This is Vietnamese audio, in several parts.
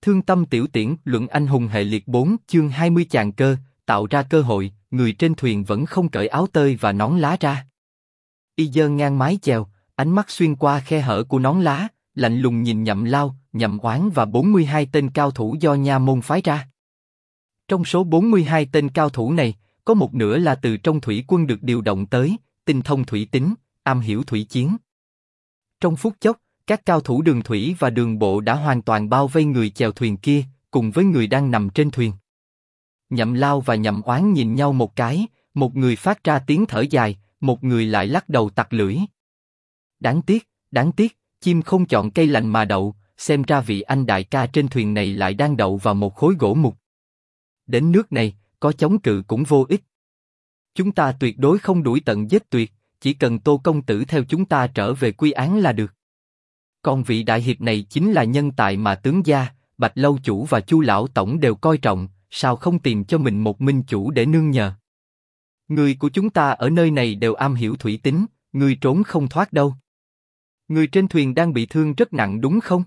Thương tâm tiểu tiễn, luận anh hùng hệ liệt 4, chương 20 chàng cơ, tạo ra cơ hội, người trên thuyền vẫn không cởi áo tơi và nón lá ra. Y giơ ngang mái chèo, ánh mắt xuyên qua khe hở của nón lá, lạnh lùng nhìn Nhậm Lao, Nhậm Oán và 42 tên cao thủ do nha môn phái ra. Trong số 42 tên cao thủ này, có một nửa là từ trong thủy quân được điều động tới, tinh thông thủy tính, am hiểu thủy chiến. Trong phút chốc, các cao thủ đường thủy và đường bộ đã hoàn toàn bao vây người chèo thuyền kia, cùng với người đang nằm trên thuyền. Nhậm Lao và Nhậm Oán nhìn nhau một cái, một người phát ra tiếng thở dài, một người lại lắc đầu tặc lưỡi. Đáng tiếc, chim không chọn cây lành mà đậu, xem ra vị anh đại ca trên thuyền này lại đang đậu vào một khối gỗ mục. Đến nước này, có chống cự cũng vô ích. Chúng ta tuyệt đối không đuổi tận giết tuyệt, chỉ cần Tô công tử theo chúng ta trở về Quy Án là được. Còn vị đại hiệp này chính là nhân tài mà tướng gia, Bạch lâu chủ và Chu lão tổng đều coi trọng, sao không tìm cho mình một minh chủ để nương nhờ? Người của chúng ta ở nơi này đều am hiểu thủy tính, người trốn không thoát đâu. Người trên thuyền đang bị thương rất nặng đúng không?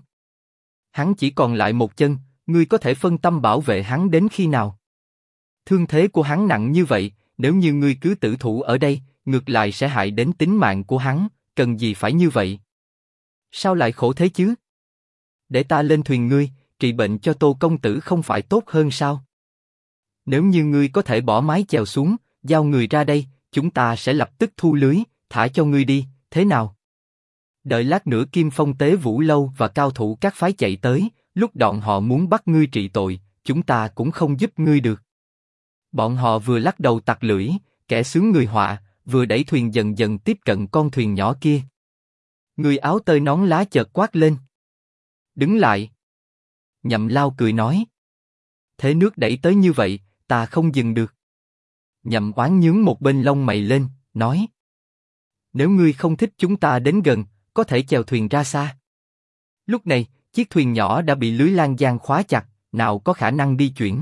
Hắn chỉ còn lại một chân, ngươi có thể phân tâm bảo vệ hắn đến khi nào? Thương thế của hắn nặng như vậy, nếu như ngươi cứ tử thủ ở đây, ngược lại sẽ hại đến tính mạng của hắn, cần gì phải như vậy? Sao lại khổ thế chứ? Để ta lên thuyền ngươi, trị bệnh cho Tô công tử không phải tốt hơn sao? Nếu như ngươi có thể bỏ mái chèo xuống, giao người ra đây, chúng ta sẽ lập tức thu lưới, thả cho ngươi đi, thế nào? Đợi lát nữa Kim Phong Tế Vũ Lâu và cao thủ các phái chạy tới, lúc bọn họ muốn bắt ngươi trị tội, chúng ta cũng không giúp ngươi được. Bọn họ vừa lắc đầu tặc lưỡi, kẻ xướng người họa, vừa đẩy thuyền dần dần tiếp cận con thuyền nhỏ kia. Người áo tơi nón lá chợt quát lên. Đứng lại. Nhậm Lao cười nói. Thế nước đẩy tới như vậy, ta không dừng được. Nhậm Oán nhướng một bên lông mày lên, nói. Nếu ngươi không thích chúng ta đến gần, có thể chèo thuyền ra xa. Lúc này, chiếc thuyền nhỏ đã bị lưới lan giang khóa chặt, nào có khả năng đi chuyển.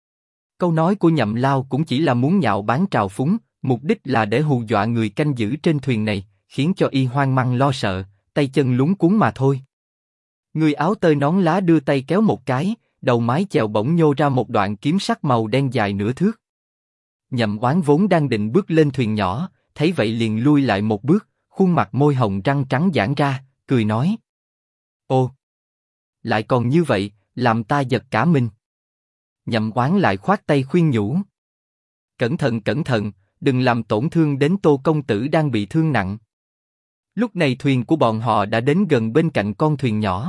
Câu nói của Nhậm Lao cũng chỉ là muốn nhạo báng trào phúng, mục đích là để hù dọa người canh giữ trên thuyền này, khiến cho y hoang mang lo sợ, tay chân lúng cuống mà thôi. Người áo tơi nón lá đưa tay kéo một cái, đầu mái chèo bỗng nhô ra một đoạn kiếm sắc màu đen dài nửa thước. Nhậm Oán vốn đang định bước lên thuyền nhỏ, thấy vậy liền lui lại một bước, khuôn mặt môi hồng răng trắng giãn ra, cười nói: Ô, lại còn như vậy, làm ta giật cả mình. Nhậm Oán lại khoát tay khuyên nhủ: cẩn thận, đừng làm tổn thương đến Tô công tử đang bị thương nặng. Lúc này thuyền của bọn họ đã đến gần bên cạnh con thuyền nhỏ.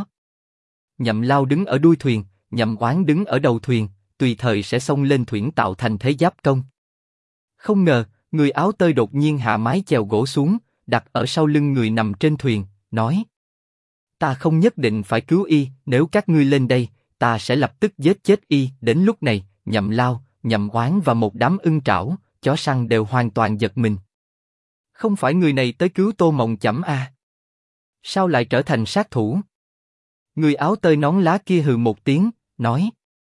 Nhậm Lao đứng ở đuôi thuyền, Nhậm Oán đứng ở đầu thuyền, tùy thời sẽ xông lên thuyền tạo thành thế giáp công. Không ngờ, người áo tơi đột nhiên hạ mái chèo gỗ xuống, đặt ở sau lưng người nằm trên thuyền, nói: Ta không nhất định phải cứu y, nếu các ngươi lên đây, ta sẽ lập tức giết chết y. Đến lúc này, Nhậm Lao, Nhậm Oán và một đám ưng trảo, chó săn đều hoàn toàn giật mình. Không phải người này tới cứu Tô Mộng Chẩm à? Sao lại trở thành sát thủ? Người áo tơi nón lá kia hừ một tiếng, nói: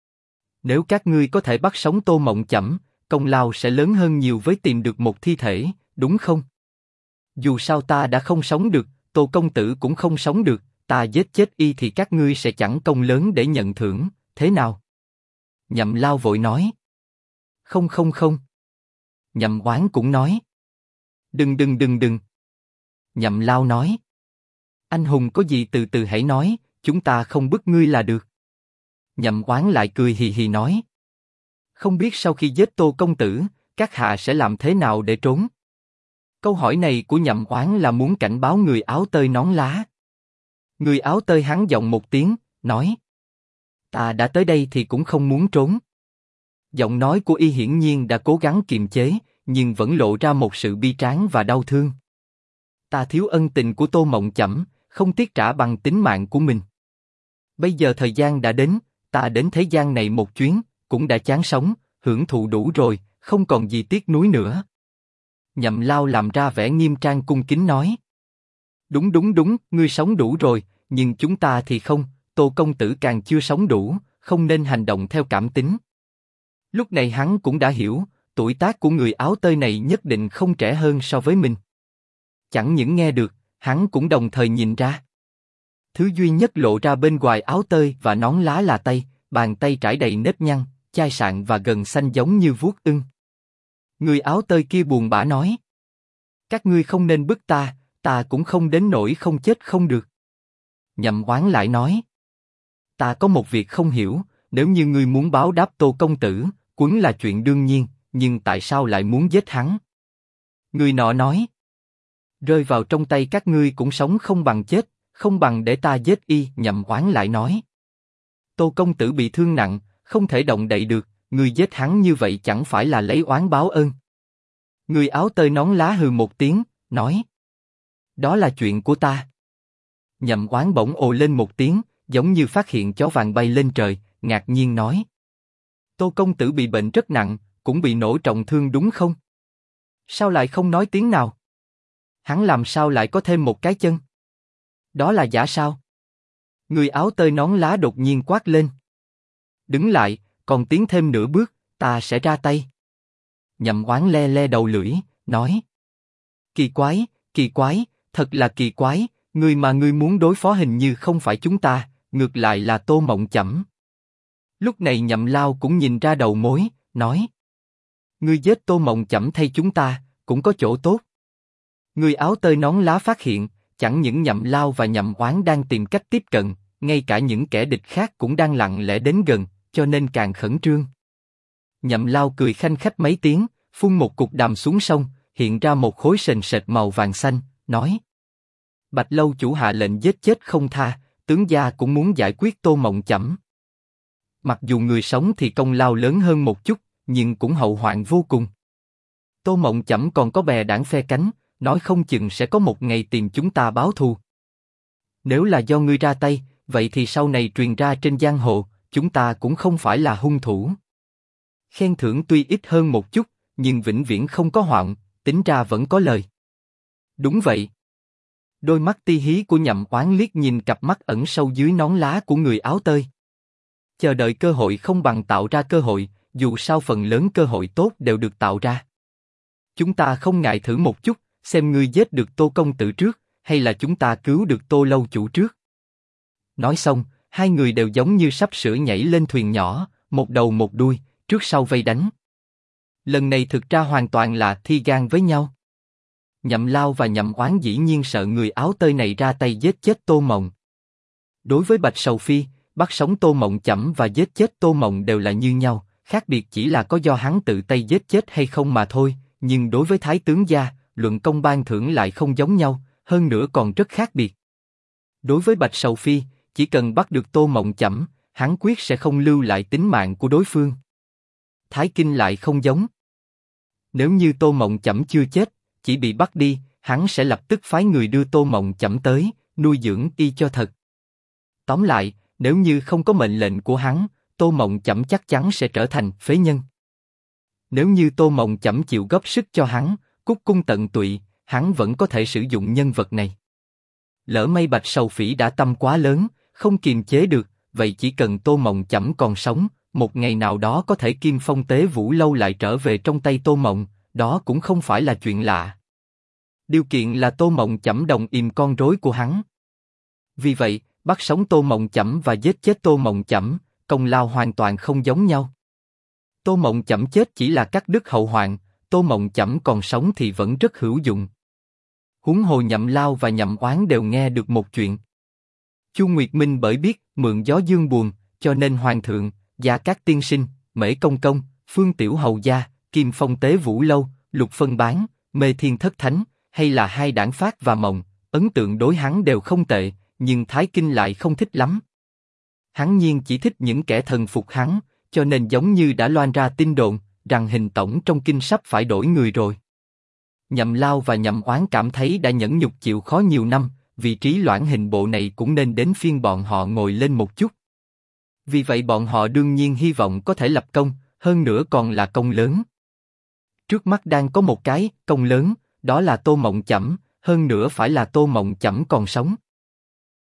Nếu các ngươi có thể bắt sống Tô Mộng Chẩm, công lao sẽ lớn hơn nhiều với tìm được một thi thể, đúng không? Dù sao ta đã không sống được, Tô công tử cũng không sống được, ta giết chết y thì các ngươi sẽ chẳng công lớn để nhận thưởng, thế nào? Nhậm Lao vội nói: Không. Nhậm Oán cũng nói: Đừng. Nhậm Lao nói: Anh hùng có gì từ từ hãy nói, chúng ta không bức ngươi là được. Nhậm Oán lại cười hì hì nói: Không biết sau khi giết Tô công tử, các hạ sẽ làm thế nào để trốn? Câu hỏi này của Nhậm Oán là muốn cảnh báo người áo tơi nón lá. Người áo tơi hắn giọng một tiếng, nói: Ta đã tới đây thì cũng không muốn trốn. Giọng nói của y hiển nhiên đã cố gắng kiềm chế, nhưng vẫn lộ ra một sự bi tráng và đau thương. Ta thiếu ân tình của Tô Mộng Chẩm, không tiếc trả bằng tính mạng của mình. Bây giờ thời gian đã đến, ta đến thế gian này một chuyến, cũng đã chán sống, hưởng thụ đủ rồi, không còn gì tiếc nuối nữa. Nhậm Lao làm ra vẻ nghiêm trang cung kính nói: Đúng, ngươi sống đủ rồi, nhưng chúng ta thì không, Tô công tử càng chưa sống đủ, không nên hành động theo cảm tính. Lúc này hắn cũng đã hiểu, tuổi tác của người áo tơi này nhất định không trẻ hơn so với mình. Chẳng những nghe được, hắn cũng đồng thời nhìn ra. Thứ duy nhất lộ ra bên ngoài áo tơi và nón lá là tay, bàn tay trải đầy nếp nhăn, chai sạn và gần xanh giống như vuốt ưng. Người áo tơi kia buồn bã nói: các ngươi không nên bức ta cũng không đến nỗi không chết không được. Nhậm Oán lại nói: ta có một việc không hiểu, nếu như ngươi muốn báo đáp Tô công tử, quấn là chuyện đương nhiên, nhưng tại sao lại muốn giết hắn? Người nọ nói: rơi vào trong tay các ngươi cũng sống không bằng chết, không bằng để ta giết y. Nhậm Oán lại nói: Tô công tử bị thương nặng, không thể động đậy được, ngươi giết hắn như vậy chẳng phải là lấy oán báo ơn? Người áo tơi nón lá hừ một tiếng, nói: đó là chuyện của ta. Nhậm Oán bỗng ồ lên một tiếng, giống như phát hiện chó vàng bay lên trời, ngạc nhiên nói: Tô công tử bị bệnh rất nặng, cũng bị nổ trọng thương đúng không? Sao lại không nói tiếng nào? Hắn làm sao lại có thêm một cái chân? Đó là giả sao? Người áo tơi nón lá đột nhiên quát lên: đứng lại, còn tiến thêm nửa bước, ta sẽ ra tay. Nhậm Oán le le đầu lưỡi, nói: kỳ quái, thật là kỳ quái, người mà ngươi muốn đối phó hình như không phải chúng ta, ngược lại là Tô Mộng Chẩm. Lúc này Nhậm Lao cũng nhìn ra đầu mối, nói: ngươi giết Tô Mộng Chẩm thay chúng ta, cũng có chỗ tốt. Người áo tơi nón lá phát hiện, chẳng những Nhậm Lao và Nhậm Oán đang tìm cách tiếp cận, ngay cả những kẻ địch khác cũng đang lặng lẽ đến gần, cho nên càng khẩn trương. Nhậm Lao cười khanh khách mấy tiếng, phun một cục đàm xuống sông, hiện ra một khối sền sệt màu vàng xanh, nói: Bạch lâu chủ hạ lệnh giết chết không tha, tướng gia cũng muốn giải quyết Tô Mộng Chẩm. Mặc dù người sống thì công lao lớn hơn một chút, nhưng cũng hậu hoạn vô cùng. Tô Mộng Chẩm còn có bè đảng phe cánh, nói không chừng sẽ có một ngày tìm chúng ta báo thù. Nếu là do ngươi ra tay, vậy thì sau này truyền ra trên giang hồ, chúng ta cũng không phải là hung thủ. Khen thưởng tuy ít hơn một chút, nhưng vĩnh viễn không có hoạn, tính ra vẫn có lời. Đúng vậy. Đôi mắt ti hí của Nhậm Oán liếc nhìn cặp mắt ẩn sâu dưới nón lá của người áo tơi. Chờ đợi cơ hội không bằng tạo ra cơ hội, dù sao phần lớn cơ hội tốt đều được tạo ra. Chúng ta không ngại thử một chút, xem ngươi giết được Tô công tử trước, hay là chúng ta cứu được Tô lâu chủ trước. Nói xong, hai người đều giống như sắp sửa nhảy lên thuyền nhỏ, một đầu một đuôi, trước sau vây đánh. Lần này thực ra hoàn toàn là thi gan với nhau. Nhậm Lao và Nhậm Oán dĩ nhiên sợ người áo tơi này ra tay giết chết Tô Mộng. Đối với Bạch Sầu Phi, bắt sống Tô Mộng Chẩm và giết chết Tô Mộng đều là như nhau, khác biệt chỉ là có do hắn tự tay giết chết hay không mà thôi. Nhưng đối với Thái tướng gia, luận công ban thưởng lại không giống nhau, hơn nữa còn rất khác biệt. Đối với Bạch Sầu Phi, chỉ cần bắt được Tô Mộng Chẩm, hắn quyết sẽ không lưu lại tính mạng của đối phương. Thái Kinh lại không giống. Nếu như Tô Mộng Chẩm chưa chết, chỉ bị bắt đi, hắn sẽ lập tức phái người đưa Tô Mộng Chẩm tới, nuôi dưỡng y cho thật. Tóm lại, nếu như không có mệnh lệnh của hắn, Tô Mộng Chẩm chắc chắn sẽ trở thành phế nhân. Nếu như Tô Mộng Chẩm chịu góp sức cho hắn, cúc cung tận tụy, hắn vẫn có thể sử dụng nhân vật này. Lỡ may Bạch Sầu Phỉ đã tâm quá lớn, không kiềm chế được, vậy chỉ cần Tô Mộng Chẩm còn sống, một ngày nào đó có thể Kim Phong Tế Vũ lâu lại trở về trong tay Tô Mộng, đó cũng không phải là chuyện lạ. Điều kiện là Tô Mộng Chẩm đồng im con rối của hắn. Vì vậy, bắt sống Tô Mộng Chẩm và giết chết Tô Mộng Chẩm, công lao hoàn toàn không giống nhau. Tô Mộng Chẩm chết chỉ là cắt đứt hậu hoạn, Tô Mộng Chẩm còn sống thì vẫn rất hữu dụng. Huống hồ Nhậm Lao và Nhậm Oán đều nghe được một chuyện. Chu Nguyệt Minh bởi biết mượn gió dương buồn, cho nên Hoàng thượng, Gia Cát tiên sinh, Mễ Công Công, Phương Tiểu hầu gia, Kim Phong Tế Vũ lâu, Lục Phân Bán, Mê Thiên Thất Thánh, hay là hai đảng Phát và Mộng, ấn tượng đối hắn đều không tệ, nhưng Thái Kinh lại không thích lắm. Hắn nhiên chỉ thích những kẻ thần phục hắn, cho nên giống như đã loan ra tin đồn rằng Hình tổng trong kinh sắp phải đổi người rồi. Nhậm Lao và Nhậm Oán cảm thấy đã nhẫn nhục chịu khó nhiều năm, vị trí loạn hình bộ này cũng nên đến phiên bọn họ ngồi lên một chút. Vì vậy bọn họ đương nhiên hy vọng có thể lập công, hơn nữa còn là công lớn. Trước mắt đang có một cái công lớn, đó là Tô Mộng Chẩm, hơn nữa phải là Tô Mộng Chẩm còn sống.